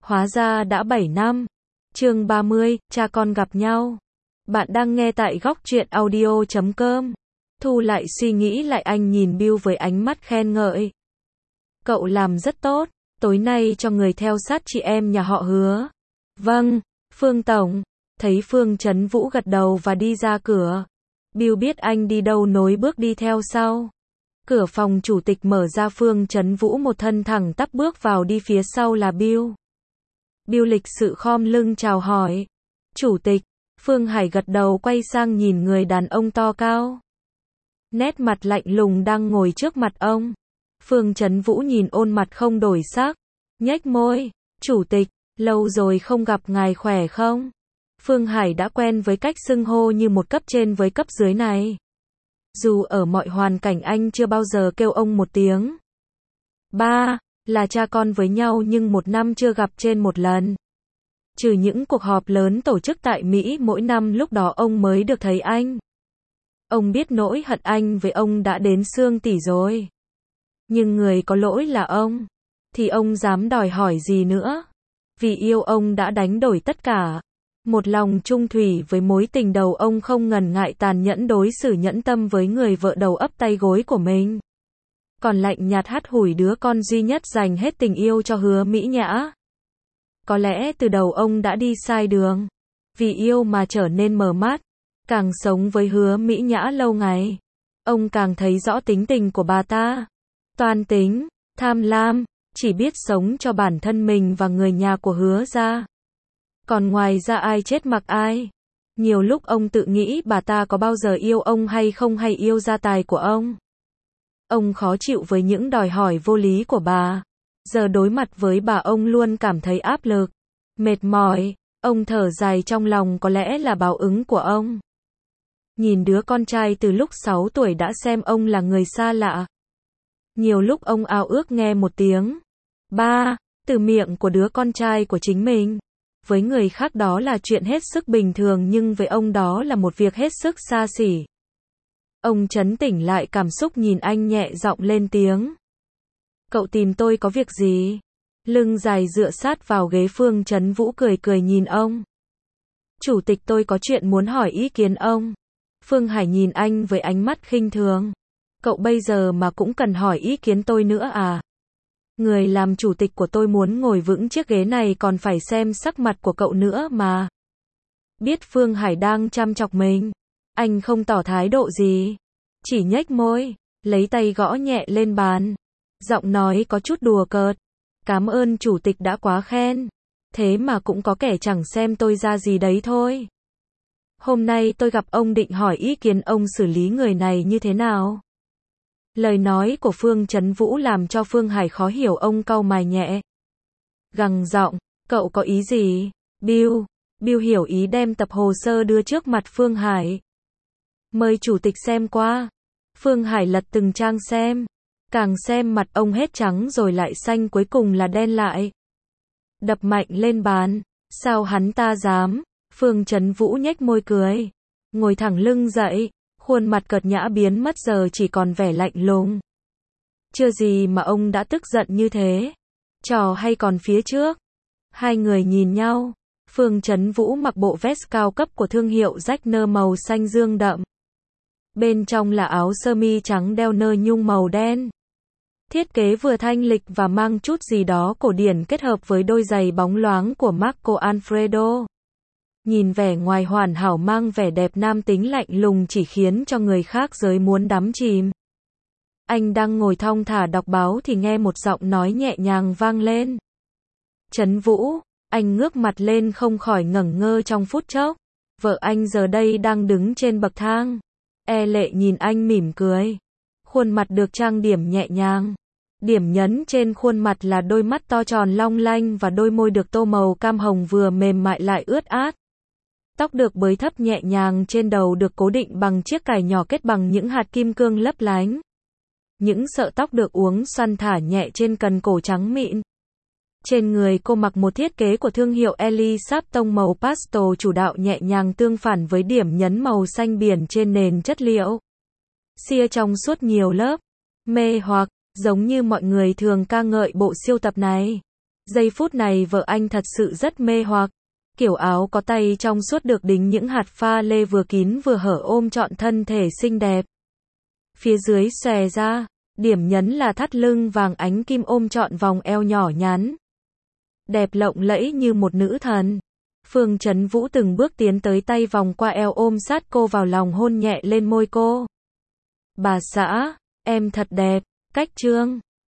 Hóa ra đã 7 năm. Chương 30, cha con gặp nhau. Bạn đang nghe tại góc truyện audio.com. Thu lại suy nghĩ lại, anh nhìn Bill với ánh mắt khen ngợi. Cậu làm rất tốt, tối nay cho người theo sát chị em nhà họ Hứa. Vâng, Phương Tổng. Thấy Phương Chấn Vũ gật đầu và đi ra cửa. Bill biết anh đi đâu nối bước đi theo sau. Cửa phòng chủ tịch mở ra, Phương Chấn Vũ một thân thẳng tắp bước vào, đi phía sau là Bill. Bill lịch sự khom lưng chào hỏi. Chủ tịch. Phương Hải gật đầu, quay sang nhìn người đàn ông to cao, nét mặt lạnh lùng đang ngồi trước mặt ông. Phương Chấn Vũ nhìn ôn mặt không đổi sắc, nhếch môi. Chủ tịch, lâu rồi không gặp, ngài khỏe không? Phương Hải đã quen với cách xưng hô như một cấp trên với cấp dưới này. Dù ở mọi hoàn cảnh anh chưa bao giờ kêu ông một tiếng ba, là cha con với nhau nhưng một năm chưa gặp trên một lần. Trừ những cuộc họp lớn tổ chức tại Mỹ mỗi năm, lúc đó ông mới được thấy anh. Ông biết nỗi hận anh với ông đã đến xương tủy rồi. Nhưng người có lỗi là ông. Thì ông dám đòi hỏi gì nữa? Vì yêu ông đã đánh đổi tất cả. Một lòng trung thủy với mối tình đầu, ông không ngần ngại tàn nhẫn đối xử nhẫn tâm với người vợ đầu ấp tay gối của mình. Còn lạnh nhạt hắt hủi đứa con duy nhất, dành hết tình yêu cho Hứa Mỹ Nhã. Có lẽ từ đầu ông đã đi sai đường. Vì yêu mà trở nên mờ mắt. Càng sống với Hứa Mỹ Nhã lâu ngày, ông càng thấy rõ tính tình của bà ta. Toan tính, tham lam, chỉ biết sống cho bản thân mình và người nhà của Hứa gia. Còn ngoài ra ai chết mặc ai. Nhiều lúc ông tự nghĩ bà ta có bao giờ yêu ông hay không, hay yêu gia tài của ông. Ông khó chịu với những đòi hỏi vô lý của bà. Giờ đối mặt với bà, ông luôn cảm thấy áp lực, mệt mỏi. Ông thở dài trong lòng, có lẽ là báo ứng của ông. Nhìn đứa con trai từ lúc 6 tuổi đã xem ông là người xa lạ. Nhiều lúc ông ao ước nghe một tiếng ba từ miệng của đứa con trai của chính mình. Với người khác đó là chuyện hết sức bình thường, nhưng với ông đó là một việc hết sức xa xỉ. Ông trấn tĩnh lại cảm xúc, nhìn anh nhẹ giọng lên tiếng. Cậu tìm tôi có việc gì? Lưng dài dựa sát vào ghế, Phương Chấn Vũ cười cười nhìn ông. Chủ tịch, tôi có chuyện muốn hỏi ý kiến ông. Phương Hải nhìn anh với ánh mắt khinh thường. Cậu bây giờ mà cũng cần hỏi ý kiến tôi nữa à? Người làm chủ tịch của tôi muốn ngồi vững chiếc ghế này còn phải xem sắc mặt của cậu nữa mà. Biết Phương Hải đang chăm chọc mình, anh không tỏ thái độ gì, chỉ nhếch môi, lấy tay gõ nhẹ lên bàn. Giọng nói có chút đùa cợt. Cảm ơn chủ tịch đã quá khen. Thế mà cũng có kẻ chẳng xem tôi ra gì đấy thôi. Hôm nay tôi gặp ông định hỏi ý kiến ông xử lý người này như thế nào. Lời nói của Phương Chấn Vũ làm cho Phương Hải khó hiểu, ông cau mày nhẹ, gằn giọng, cậu có ý gì? Bill hiểu ý, đem tập hồ sơ đưa trước mặt Phương Hải. Mời chủ tịch xem qua. Phương Hải lật từng trang xem. Càng xem mặt ông hết trắng rồi lại xanh, cuối cùng là đen lại. Đập mạnh lên bàn. Sao hắn ta dám? Phương Chấn Vũ nhếch môi cười, ngồi thẳng lưng dậy, khuôn mặt cợt nhã biến mất, giờ chỉ còn vẻ lạnh lùng. Chưa gì mà ông đã tức giận như thế. Trò hay còn phía trước. Hai người nhìn nhau. Phương Chấn Vũ mặc bộ vest cao cấp của thương hiệu Jackner màu xanh dương đậm. Bên trong là áo sơ mi trắng đeo nơ nhung màu đen. Thiết kế vừa thanh lịch và mang chút gì đó cổ điển, kết hợp với đôi giày bóng loáng của Marco Alfredo. Nhìn vẻ ngoài hoàn hảo, mang vẻ đẹp nam tính lạnh lùng, chỉ khiến cho người khác giới muốn đắm chìm. Anh đang ngồi thong thả đọc báo thì nghe một giọng nói nhẹ nhàng vang lên. Chấn Vũ. Anh ngước mặt lên, không khỏi ngẩn ngơ trong phút chốc. Vợ anh giờ đây đang đứng trên bậc thang. Lệ nhìn anh mỉm cười. Khuôn mặt được trang điểm nhẹ nhàng. Điểm nhấn trên khuôn mặt là đôi mắt to tròn long lanh và đôi môi được tô màu cam hồng, vừa mềm mại lại ướt át. Tóc được bới thấp nhẹ nhàng trên đầu, được cố định bằng chiếc cài nhỏ kết bằng những hạt kim cương lấp lánh. Những sợi tóc được uốn xoăn thả nhẹ trên cần cổ trắng mịn. Trên người cô mặc một thiết kế của thương hiệu Ellie tông màu pastel chủ đạo, nhẹ nhàng tương phản với điểm nhấn màu xanh biển trên nền chất liệu sia trong suốt nhiều lớp. Mê hoặc, giống như mọi người thường ca ngợi bộ siêu tập này. Giây phút này vợ anh thật sự rất mê hoặc. Kiểu áo có tay trong suốt được đính những hạt pha lê vừa kín vừa hở ôm trọn thân thể xinh đẹp. Phía dưới xòe ra, điểm nhấn là thắt lưng vàng ánh kim ôm trọn vòng eo nhỏ nhắn. Đẹp lộng lẫy như một nữ thần. Phương Chấn Vũ từng bước tiến tới, tay vòng qua eo ôm sát cô vào lòng, hôn nhẹ lên môi cô. Bà xã, em thật đẹp. Cách Trương